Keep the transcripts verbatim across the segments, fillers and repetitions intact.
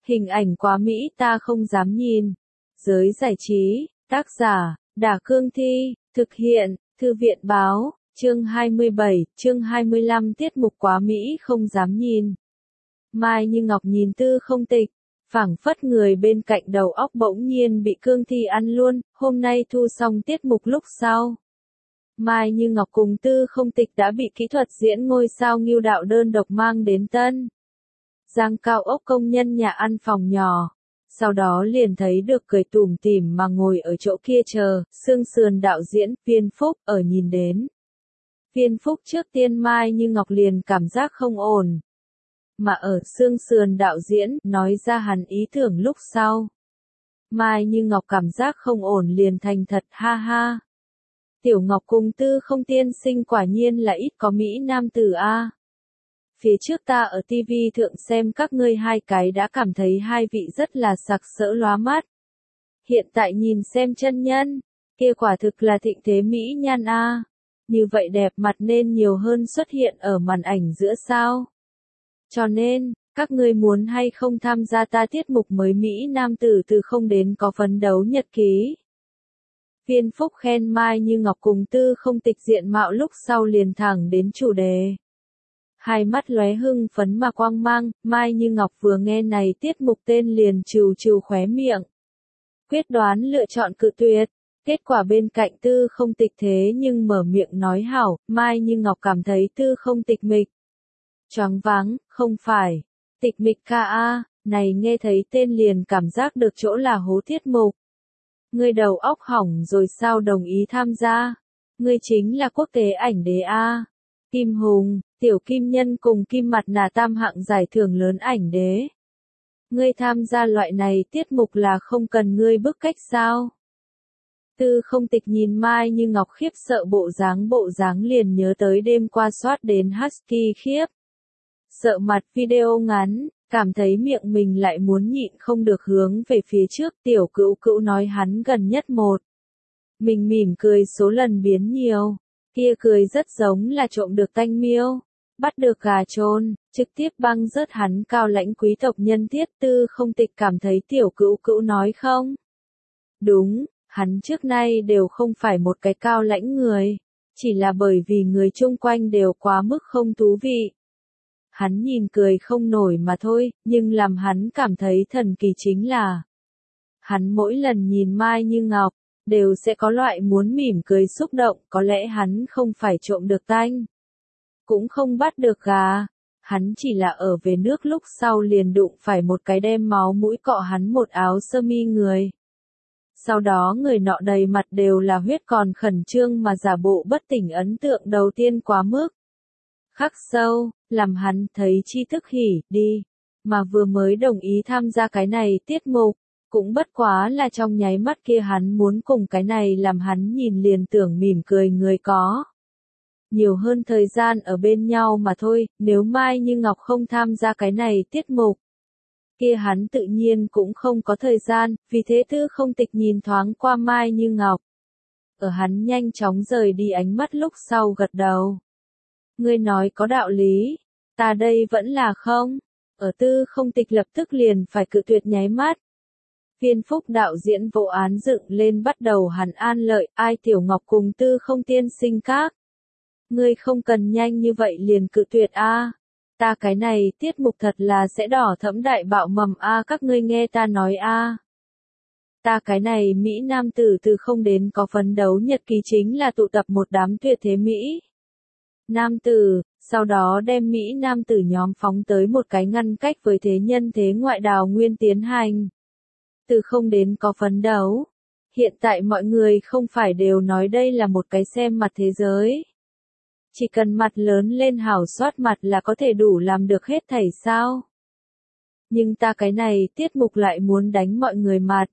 Hình ảnh quá mỹ ta không dám nhìn. Giới giải trí, tác giả, Đả Cương Thi, thực hiện, Thư viện Báo, chương hai mươi bảy, chương hai mươi lăm tiết mục quá mỹ không dám nhìn. Mai Như Ngọc nhìn Tư Không Tịch, phảng phất người bên cạnh đầu óc bỗng nhiên bị Cương Thi ăn luôn, hôm nay thu xong tiết mục lúc sau. Mai Như Ngọc cùng Tư Không Tịch đã bị kỹ thuật diễn ngôi sao Ngưu Đạo đơn độc mang đến Tân Giang cao ốc công nhân nhà ăn phòng nhỏ. Sau đó liền thấy được cười tủm tỉm mà ngồi ở chỗ kia chờ, Sương Sườn đạo diễn, Viên Phúc, ở nhìn đến. Viên Phúc trước tiên Mai Như Ngọc liền cảm giác không ổn. Mà ở Sương Sườn đạo diễn, nói ra hẳn ý tưởng lúc sau. Mai Như Ngọc cảm giác không ổn liền thành thật ha ha. Tiểu Ngọc cùng Tư Không tiên sinh quả nhiên là ít có Mỹ nam tử a. Phía trước ta ở ti vi thượng xem các ngươi hai cái đã cảm thấy hai vị rất là sặc sỡ lóa mắt. Hiện tại nhìn xem chân nhân, kia quả thực là thịnh thế Mỹ nhan a. Như vậy đẹp mặt nên nhiều hơn xuất hiện ở màn ảnh giữa sao. Cho nên, các ngươi muốn hay không tham gia ta tiết mục mới Mỹ nam tử từ không đến có phấn đấu nhật ký. Viên Phúc khen Mai Như Ngọc cùng Tư Không Tịch diện mạo lúc sau liền thẳng đến chủ đề. Hai mắt lóe hưng phấn mà quang mang, Mai Như Ngọc vừa nghe này tiết mục tên liền trừ trừ khóe miệng. Quyết đoán lựa chọn cự tuyệt, kết quả bên cạnh Tư Không Tịch thế nhưng mở miệng nói hảo, Mai Như Ngọc cảm thấy Tư Không Tịch mịch. Choáng váng, không phải, tịch mịch ca a, này nghe thấy tên liền cảm giác được chỗ là hố tiết mục. Ngươi đầu óc hỏng rồi sao đồng ý tham gia? Ngươi chính là quốc tế ảnh đế a. Kim Hùng, Tiểu Kim Nhân cùng Kim Mặt Nạ tam hạng giải thưởng lớn ảnh đế. Ngươi tham gia loại này tiết mục là không cần ngươi bức cách sao? Tư Không Tịch nhìn Mai Như Ngọc khiếp sợ bộ dáng bộ dáng liền nhớ tới đêm qua soát đến Husky khiếp. Sợ mặt video ngắn, cảm thấy miệng mình lại muốn nhịn không được hướng về phía trước. Tiểu Cữu Cữu nói hắn gần nhất một. Mình mỉm cười số lần biến nhiều. Kia cười rất giống là trộm được tanh miêu, bắt được gà trôn, trực tiếp băng rớt hắn cao lãnh quý tộc nhân thiết. Tư Không Tịch cảm thấy Tiểu Cữu Cữu nói không? Đúng, hắn trước nay đều không phải một cái cao lãnh người, chỉ là bởi vì người chung quanh đều quá mức không thú vị. Hắn nhìn cười không nổi mà thôi, nhưng làm hắn cảm thấy thần kỳ chính là hắn mỗi lần nhìn Mai Như Ngọc đều sẽ có loại muốn mỉm cười xúc động, có lẽ hắn không phải trộm được tanh, cũng không bắt được gà, hắn chỉ là ở về nước lúc sau liền đụng phải một cái đem máu mũi cọ hắn một áo sơ mi người. Sau đó người nọ đầy mặt đều là huyết còn khẩn trương mà giả bộ bất tỉnh, ấn tượng đầu tiên quá mức khắc sâu, làm hắn thấy chi thức hỉ đi, mà vừa mới đồng ý tham gia cái này tiết mục. Cũng bất quá là trong nháy mắt kia hắn muốn cùng cái này làm hắn nhìn liền tưởng mỉm cười người có nhiều hơn thời gian ở bên nhau mà thôi. Nếu Mai Như Ngọc không tham gia cái này tiết mục, kia hắn tự nhiên cũng không có thời gian, vì thế Tư Không Tịch nhìn thoáng qua Mai Như Ngọc. Ở hắn nhanh chóng rời đi ánh mắt lúc sau gật đầu. Ngươi nói có đạo lý, ta đây vẫn là không. Ở Tư Không Tịch lập tức liền phải cự tuyệt nháy mắt. Viên Phúc đạo diễn vô án dựng lên bắt đầu hẳn an lợi, ai Tiểu Ngọc cùng Tư Không tiên sinh các. Ngươi không cần nhanh như vậy liền cự tuyệt a. Ta cái này tiết mục thật là sẽ đỏ thẫm đại bạo mầm a, các ngươi nghe ta nói a. Ta cái này Mỹ nam tử từ không đến có phấn đấu nhật ký chính là tụ tập một đám tuyệt thế Mỹ nam tử, sau đó đem Mỹ nam tử nhóm phóng tới một cái ngăn cách với thế nhân thế ngoại đào nguyên tiến hành. Từ không đến có phấn đấu. Hiện tại mọi người không phải đều nói đây là một cái xem mặt thế giới. Chỉ cần mặt lớn lên hảo soát mặt là có thể đủ làm được hết thảy sao. Nhưng ta cái này tiết mục lại muốn đánh mọi người mặt.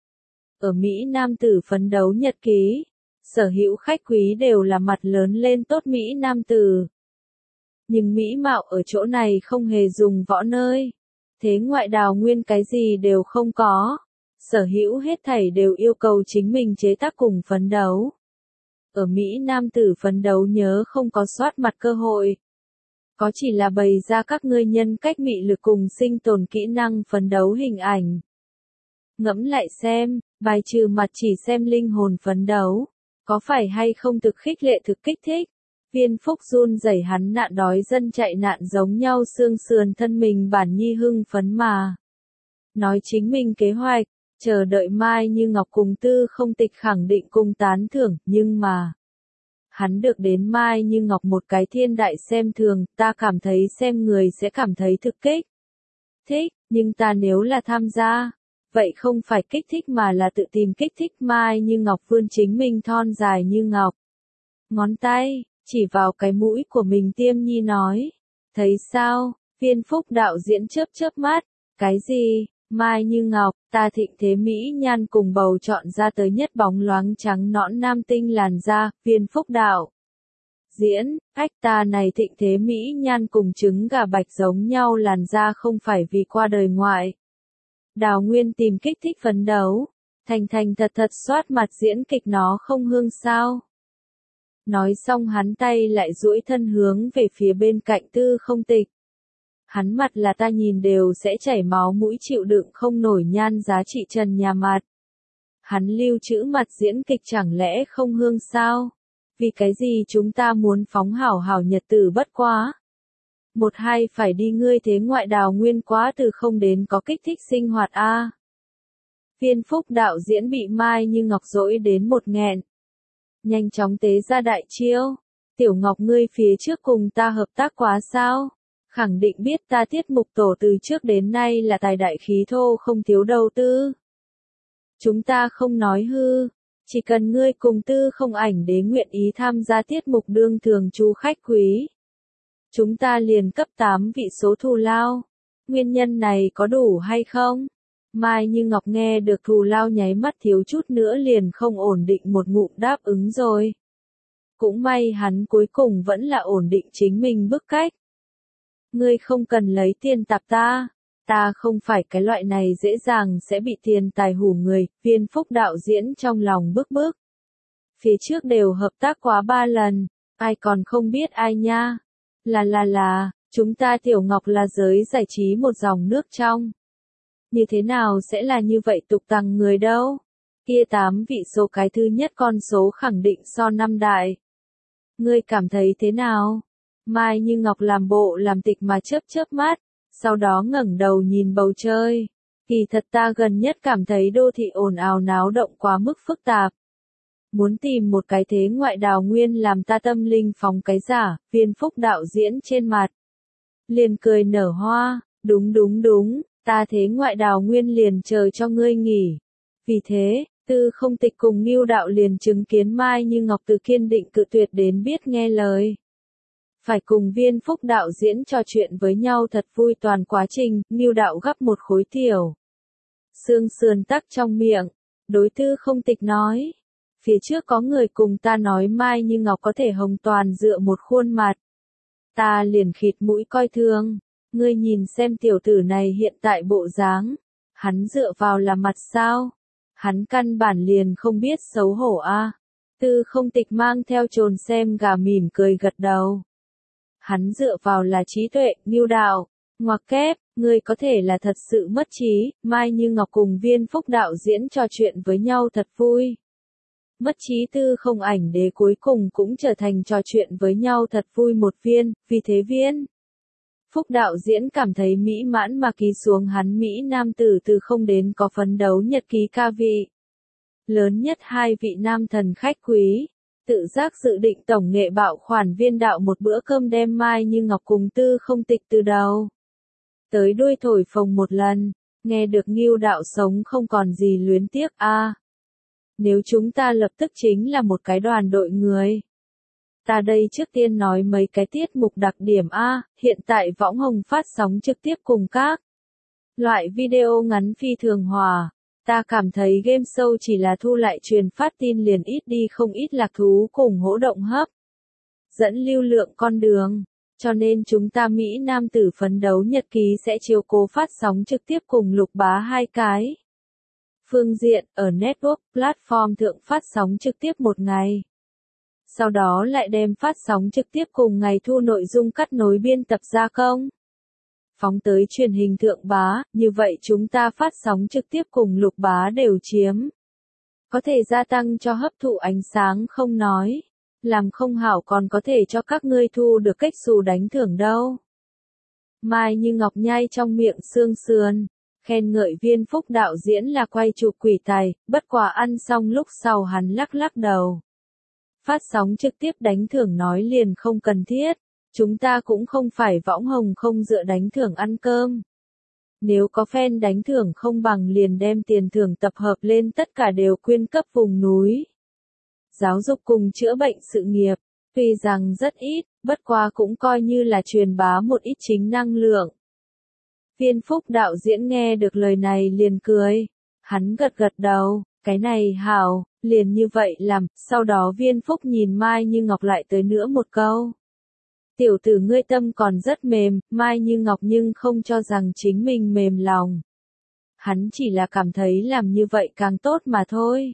Ở Mỹ nam tử phấn đấu nhật ký, sở hữu khách quý đều là mặt lớn lên tốt Mỹ nam tử. Nhưng Mỹ mạo ở chỗ này không hề dùng võ nơi. Thế ngoại đào nguyên cái gì đều không có. Sở hữu hết thảy đều yêu cầu chính mình chế tác cùng phấn đấu. Ở Mỹ nam tử phấn đấu nhớ không có soát mặt cơ hội. có chỉ là bày ra các ngươi nhân cách mị lực cùng sinh tồn kỹ năng phấn đấu hình ảnh. Ngẫm lại xem, bài trừ mặt chỉ xem linh hồn phấn đấu, có phải hay không thực khích lệ thực kích thích? Viên Phúc run rẩy hắn nạn đói dân chạy nạn giống nhau xương sườn thân mình bản nhi hưng phấn mà. Nói chính mình kế hoạch, chờ đợi Mai Như Ngọc cùng Tư Không Tịch khẳng định cùng tán thưởng, nhưng mà. Hắn được đến Mai Như Ngọc một cái thiên đại xem thường, ta cảm thấy xem người sẽ cảm thấy thực kích. Thích, nhưng ta nếu là tham gia, vậy không phải kích thích mà là tự tìm kích thích. Mai Như Ngọc vươn chính mình thon dài như ngọc. Ngón tay, chỉ vào cái mũi của mình tiêm nhi nói. Thấy sao, Viên Phúc đạo diễn chớp chớp mắt, cái gì, Mai Như Ngọc, ta thịnh thế mỹ nhan cùng bầu chọn ra tới nhất bóng loáng trắng nõn nam tinh làn da. Viên Phúc đạo diễn, ách ta này thịnh thế mỹ nhan cùng trứng gà bạch giống nhau làn da không phải vì qua đời ngoại. Đào Nguyên tìm kích thích phấn đấu, thành thành thật thật soát mặt diễn kịch nó không hương sao. Nói xong hắn tay lại duỗi thân hướng về phía bên cạnh Tư Không Tịch. Hắn mặt là ta nhìn đều sẽ chảy máu mũi chịu đựng không nổi nhan giá trị trần nhà mặt. Hắn lưu trữ mặt diễn kịch chẳng lẽ không hương sao? Vì cái gì chúng ta muốn phóng hảo hảo nhật tử bất quá? Một hai phải đi ngươi thế ngoại Đào Nguyên quá từ không đến có kích thích sinh hoạt a. À. Viên Phúc đạo diễn bị Mai Như Ngọc dỗi đến một nghẹn. Nhanh chóng tế ra đại chiêu. Tiểu Ngọc ngươi phía trước cùng ta hợp tác quá sao? Khẳng định biết ta tiết mục tổ từ trước đến nay là tài đại khí thô không thiếu đầu tư. Chúng ta không nói hư, chỉ cần ngươi cùng Tư Không Ảnh Đế nguyện ý tham gia tiết mục đương thường chu khách quý. Chúng ta liền cấp tám vị số thù lao. Nguyên nhân này có đủ hay không? Mai Như Ngọc nghe được thù lao nháy mắt thiếu chút nữa liền không ổn định một ngụm đáp ứng rồi. Cũng may hắn cuối cùng vẫn là ổn định chính mình bức cách. Ngươi không cần lấy tiền tạp ta, ta không phải cái loại này dễ dàng sẽ bị tiền tài hủ người. Viên Phúc đạo diễn trong lòng bức bức. Phía trước đều hợp tác quá ba lần, ai còn không biết ai nha. Là là là, chúng ta Tiểu Ngọc là giới giải trí một dòng nước trong. Như thế nào sẽ là như vậy tục tằng người đâu? Kia tám vị số cái thứ nhất con số khẳng định so năm đại. Ngươi cảm thấy thế nào? Mai Như Ngọc làm bộ làm tịch mà chớp chớp mắt, sau đó ngẩng đầu nhìn bầu trời. Kỳ thật ta gần nhất cảm thấy đô thị ồn ào náo động quá mức phức tạp. Muốn tìm một cái thế ngoại Đào Nguyên làm ta tâm linh phóng cái giả. Viên Phúc đạo diễn trên mặt liền cười nở hoa, đúng đúng đúng, ta thế ngoại Đào Nguyên liền chờ cho ngươi nghỉ. Vì thế, Tư Không Tịch cùng Ngưu đạo liền chứng kiến Mai Như Ngọc từ kiên định cự tuyệt đến biết nghe lời. Phải cùng Viên Phúc đạo diễn trò chuyện với nhau thật vui toàn quá trình. Ngưu đạo gắp một khối tiểu xương sườn tắc trong miệng, đối Tư Không Tịch nói. Phía trước có người cùng ta nói Mai Như Ngọc có thể hồng toàn dựa một khuôn mặt. Ta liền khịt mũi coi thường. Ngươi nhìn xem tiểu tử này hiện tại bộ dáng. Hắn dựa vào là mặt sao? Hắn căn bản liền không biết xấu hổ a. À. Tư Không Tịch mang theo trồn xem gà mỉm cười gật đầu. Hắn dựa vào là trí tuệ. Ngưu đạo, ngoặc kép, ngươi có thể là thật sự mất trí. Mai Như Ngọc cùng Viên Phúc đạo diễn trò chuyện với nhau thật vui. Mất trí Tư Không Ảnh Đế cuối cùng cũng trở thành trò chuyện với nhau thật vui một viên. Vì thế Viên Phúc đạo diễn cảm thấy mỹ mãn mà ký xuống hắn Mỹ nam tử từ không đến có phấn đấu nhật ký ca vị. Lớn nhất hai vị nam thần khách quý, tự giác dự định tổng nghệ bạo khoản Viên đạo một bữa cơm đem Mai Như Ngọc cùng Tư Không Tịch từ đầu tới đuôi thổi phồng một lần, nghe được Ngưu đạo sống không còn gì luyến tiếc a. À, nếu chúng ta lập tức chính là một cái đoàn đội người. Ta đây trước tiên nói mấy cái tiết mục đặc điểm a, hiện tại Võng Hồng phát sóng trực tiếp cùng các loại video ngắn phi thường hòa. Ta cảm thấy game show chỉ là thu lại truyền phát tin liền ít đi không ít lạc thú cùng hỗ động hấp dẫn lưu lượng con đường. Cho nên chúng ta Mỹ nam tử phấn đấu nhật ký sẽ chiếu cố phát sóng trực tiếp cùng Lục Bá hai cái phương diện, ở network, platform thượng phát sóng trực tiếp một ngày. sau đó lại đem phát sóng trực tiếp cùng ngày thu nội dung cắt nối biên tập gia công. Phóng tới truyền hình thượng bá, như vậy chúng ta phát sóng trực tiếp cùng lục bá đều chiếm. Có thể gia tăng cho hấp thụ ánh sáng không nói. Làm không hảo còn có thể cho các ngươi thu được cách xù đánh thưởng đâu. Mai Như Ngọc nhai trong miệng xương sườn, khen ngợi Viên Phúc đạo diễn là quay chụp quỷ tài, bất quá ăn xong lúc sau hắn lắc lắc đầu. Phát sóng trực tiếp đánh thưởng nói liền không cần thiết, chúng ta cũng không phải võng hồng không dựa đánh thưởng ăn cơm. Nếu có fan đánh thưởng không bằng liền đem tiền thưởng tập hợp lên tất cả đều quyên cấp vùng núi. Giáo dục cùng chữa bệnh sự nghiệp, tuy rằng rất ít, bất quá cũng coi như là truyền bá một ít chính năng lượng. Viên Phúc đạo diễn nghe được lời này liền cười, hắn gật gật đầu, cái này hảo, liền như vậy làm, sau đó Viên Phúc nhìn Mai Như Ngọc lại tới nữa một câu. Tiểu tử ngươi tâm còn rất mềm, Mai Như Ngọc nhưng không cho rằng chính mình mềm lòng. Hắn chỉ là cảm thấy làm như vậy càng tốt mà thôi.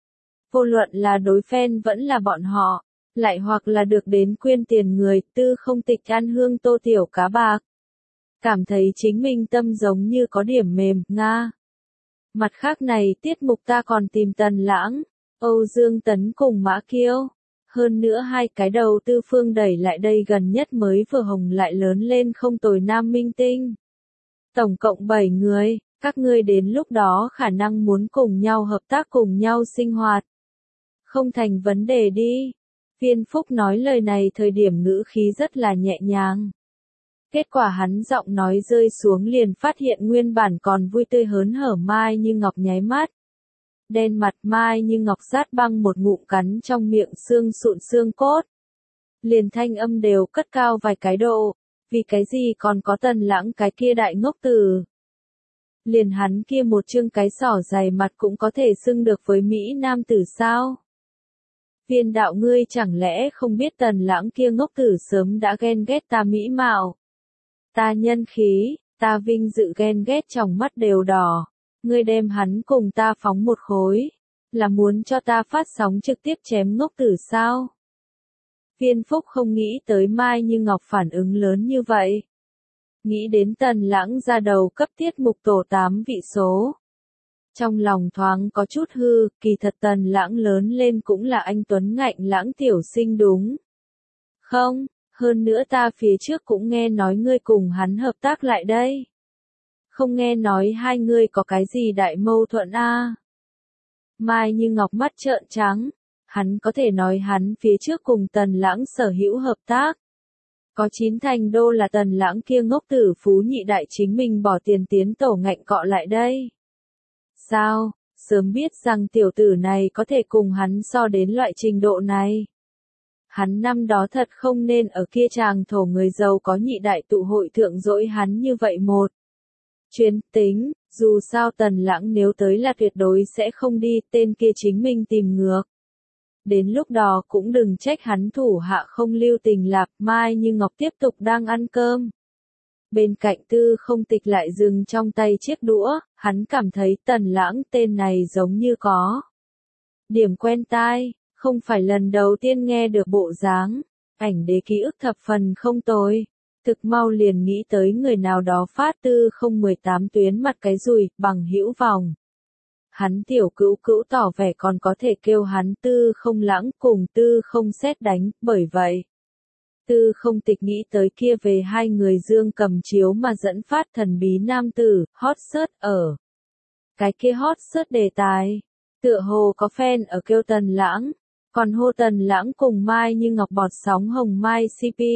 Vô luận là đối fan vẫn là bọn họ, lại hoặc là được đến quyên tiền người, Tư Không Tịch ăn hương tô tiểu cá bạc. Cảm thấy chính mình tâm giống như có điểm mềm, nga. Mặt khác này tiết mục ta còn tìm Tần Lãng, Âu Dương Tấn cùng Mã Kiêu. Hơn nữa hai cái đầu tư phương đẩy lại đây gần nhất mới vừa hồng lại lớn lên không tồi nam minh tinh. Tổng cộng bảy người, các ngươi đến lúc đó khả năng muốn cùng nhau hợp tác cùng nhau sinh hoạt. Không thành vấn đề đi. Viên Phúc nói lời này thời điểm ngữ khí rất là nhẹ nhàng. Kết quả hắn giọng nói rơi xuống liền phát hiện nguyên bản còn vui tươi hớn hở Mai Như Ngọc nháy mắt. Đen mặt Mai Như Ngọc sát băng một ngụm cắn trong miệng xương sụn xương cốt. Liền thanh âm đều cất cao vài cái độ, vì cái gì còn có Tần Lãng cái kia đại ngốc tử. Liền hắn kia một chương cái sỏ dày mặt cũng có thể xưng được với Mỹ nam tử sao. Viên đạo ngươi chẳng lẽ không biết Tần Lãng kia ngốc tử sớm đã ghen ghét ta mỹ mạo. Ta nhân khí, ta vinh dự ghen ghét trong mắt đều đỏ. Ngươi đem hắn cùng ta phóng một khối, là muốn cho ta phát sóng trực tiếp chém ngốc tử sao? Viên Phúc không nghĩ tới Mai Như Ngọc phản ứng lớn như vậy. Nghĩ đến Tần Lãng ra đầu cấp tiết mục tổ tám vị số. Trong lòng thoáng có chút hư, kỳ thật Tần Lãng lớn lên cũng là anh tuấn ngạnh lãng tiểu sinh đúng. Không, hơn nữa ta phía trước cũng nghe nói ngươi cùng hắn hợp tác lại đây. Không nghe nói hai người có cái gì đại mâu thuẫn a? À? Mai Như Ngọc mắt trợn trắng, hắn có thể nói hắn phía trước cùng Tần Lãng sở hữu hợp tác. Có chín thành đô là Tần Lãng kia ngốc tử phú nhị đại chính mình bỏ tiền tiến tổ ngạnh cọ lại đây. Sao, sớm biết rằng tiểu tử này có thể cùng hắn so đến loại trình độ này. Hắn năm đó thật không nên ở kia chàng thổ người giàu có nhị đại tụ hội thượng dỗi hắn như vậy một. Chuyến tính, dù sao Tần Lãng nếu tới là tuyệt đối sẽ không đi, tên kia chính mình tìm ngược. Đến lúc đó cũng đừng trách hắn thủ hạ không lưu tình lạp. Mai Như Ngọc tiếp tục đang ăn cơm. Bên cạnh Tư Không Tịch lại dừng trong tay chiếc đũa, hắn cảm thấy Tần Lãng tên này giống như có điểm quen tai, không phải lần đầu tiên nghe được bộ dáng, ảnh đế ký ức thập phần không tồi. Thực mau liền nghĩ tới người nào đó phát Tư không một tám tuyến mặt cái rùi, bằng hữu vòng. Hắn tiểu cữu cữu tỏ vẻ còn có thể kêu hắn Tư Không Lãng cùng Tư Không Sét đánh, bởi vậy. Tư Không Tịch nghĩ tới kia về hai người dương cầm chiếu mà dẫn phát thần bí nam tử, hot search ở. Cái kia hot search đề tài. Tựa hồ có fan ở kêu Tần Lãng, còn hô Tần Lãng cùng Mai Như Ngọc bọt sóng hồng mai xê pê.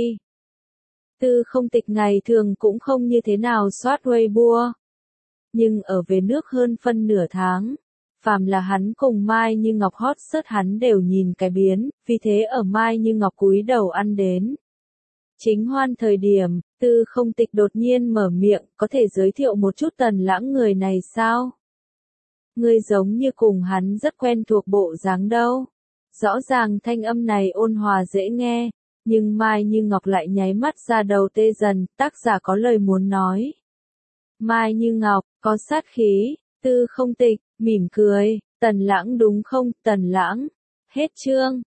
Tư Không Tịch ngày thường cũng không như thế nào soát Weibo. Nhưng ở về nước hơn phân nửa tháng, phàm là hắn cùng Mai Như Ngọc hot search hắn đều nhìn cái biến, vì thế ở Mai Như Ngọc cúi đầu ăn đến. Chính hoan thời điểm, Tư Không Tịch đột nhiên mở miệng, có thể giới thiệu một chút Tần Lãng người này sao? Người giống như cùng hắn rất quen thuộc bộ dáng đâu. Rõ ràng thanh âm này ôn hòa dễ nghe, nhưng Mai Như Ngọc lại nháy mắt ra đầu tê dần, tác giả có lời muốn nói. Mai Như Ngọc, có sát khí, Tư Không Tịch, mỉm cười, Tần Lãng đúng không, Tần Lãng, hết chương.